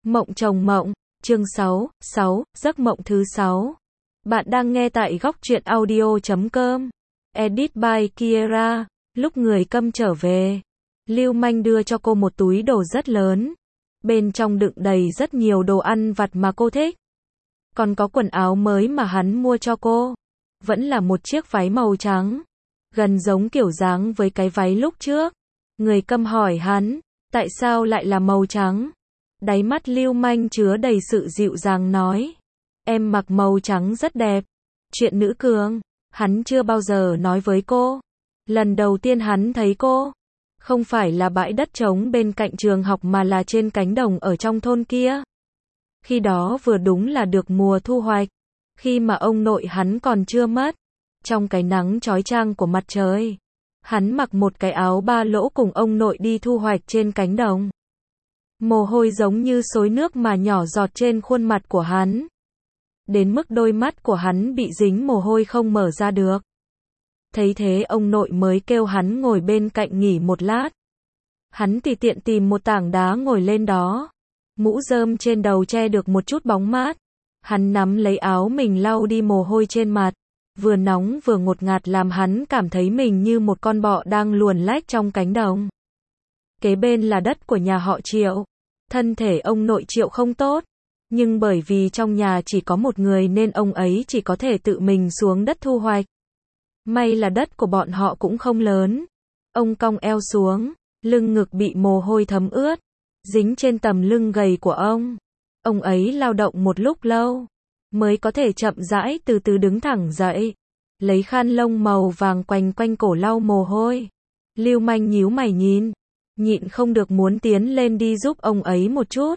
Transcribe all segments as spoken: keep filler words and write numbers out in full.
Mộng chồng mộng, chương sáu, sáu, giấc mộng thứ sáu. Bạn đang nghe tại góc truyện audio chấm com. Edit by Kiera. Lúc người câm trở về, Lưu Manh đưa cho cô một túi đồ rất lớn. Bên trong đựng đầy rất nhiều đồ ăn vặt mà cô thích. Còn có quần áo mới mà hắn mua cho cô. Vẫn là một chiếc váy màu trắng. Gần giống kiểu dáng với cái váy lúc trước. Người câm hỏi hắn, tại sao lại là màu trắng? Đáy mắt Lưu Manh chứa đầy sự dịu dàng nói, em mặc màu trắng rất đẹp. Chuyện nữ cường, hắn chưa bao giờ nói với cô. Lần đầu tiên hắn thấy cô, không phải là bãi đất trống bên cạnh trường học mà là trên cánh đồng ở trong thôn kia. Khi đó vừa đúng là được mùa thu hoạch, khi mà ông nội hắn còn chưa mất. Trong cái nắng chói chang của mặt trời, hắn mặc một cái áo ba lỗ cùng ông nội đi thu hoạch trên cánh đồng. Mồ hôi giống như xối nước mà nhỏ giọt trên khuôn mặt của hắn. Đến mức đôi mắt của hắn bị dính mồ hôi không mở ra được. Thấy thế ông nội mới kêu hắn ngồi bên cạnh nghỉ một lát. Hắn tùy tiện tìm một tảng đá ngồi lên đó. Mũ rơm trên đầu che được một chút bóng mát. Hắn nắm lấy áo mình lau đi mồ hôi trên mặt. Vừa nóng vừa ngột ngạt làm hắn cảm thấy mình như một con bọ đang luồn lách trong cánh đồng. Kế bên là đất của nhà họ Triệu. Thân thể ông nội Triệu không tốt, nhưng bởi vì trong nhà chỉ có một người nên ông ấy chỉ có thể tự mình xuống đất thu hoạch. May là đất của bọn họ cũng không lớn. Ông cong eo xuống, lưng ngực bị mồ hôi thấm ướt, dính trên tầm lưng gầy của ông. Ông ấy lao động một lúc lâu, mới có thể chậm rãi từ từ đứng thẳng dậy, lấy khăn lông màu vàng quanh quanh cổ lau mồ hôi. Lưu Manh nhíu mày nhìn, nhịn không được muốn tiến lên đi giúp ông ấy một chút.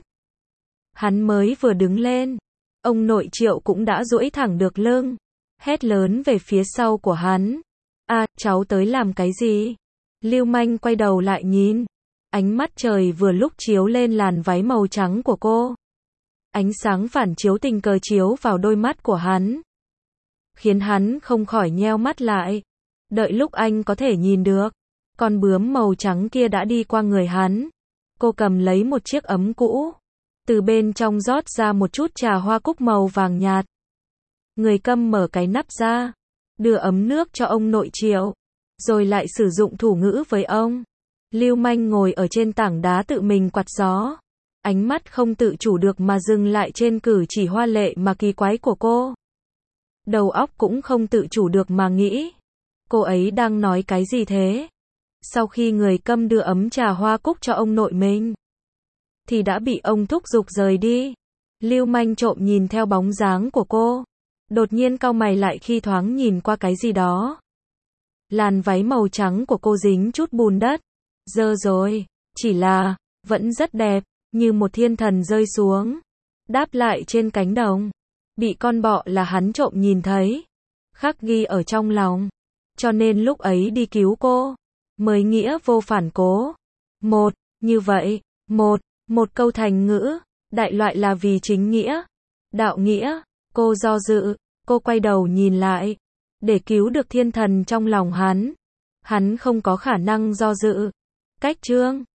Hắn mới vừa đứng lên, ông nội Triệu cũng đã duỗi thẳng được lưng, hét lớn về phía sau của hắn. À, cháu tới làm cái gì? Lưu Manh quay đầu lại nhìn, ánh mắt trời vừa lúc chiếu lên làn váy màu trắng của cô. Ánh sáng phản chiếu tình cờ chiếu vào đôi mắt của hắn, khiến hắn không khỏi nheo mắt lại. Đợi lúc anh có thể nhìn được, con bướm màu trắng kia đã đi qua người hắn. Cô cầm lấy một chiếc ấm cũ, từ bên trong rót ra một chút trà hoa cúc màu vàng nhạt. Người câm mở cái nắp ra, đưa ấm nước cho ông nội Triệu, rồi lại sử dụng thủ ngữ với ông. Lưu Manh ngồi ở trên tảng đá tự mình quạt gió, ánh mắt không tự chủ được mà dừng lại trên cử chỉ hoa lệ mà kỳ quái của cô. Đầu óc cũng không tự chủ được mà nghĩ, cô ấy đang nói cái gì thế? Sau khi người câm đưa ấm trà hoa cúc cho ông nội mình, thì đã bị ông thúc giục rời đi. Lưu Manh trộm nhìn theo bóng dáng của cô, đột nhiên cau mày lại khi thoáng nhìn qua cái gì đó. Làn váy màu trắng của cô dính chút bùn đất, dơ rồi, chỉ là, vẫn rất đẹp, như một thiên thần rơi xuống, đáp lại trên cánh đồng. Bị con bọ là hắn trộm nhìn thấy, khắc ghi ở trong lòng, cho nên lúc ấy đi cứu cô, mới nghĩa vô phản cố. Một, như vậy, một, một câu thành ngữ, đại loại là vì chính nghĩa, đạo nghĩa. Cô do dự, cô quay đầu nhìn lại, để cứu được thiên thần trong lòng hắn. Hắn không có khả năng do dự. Cách chương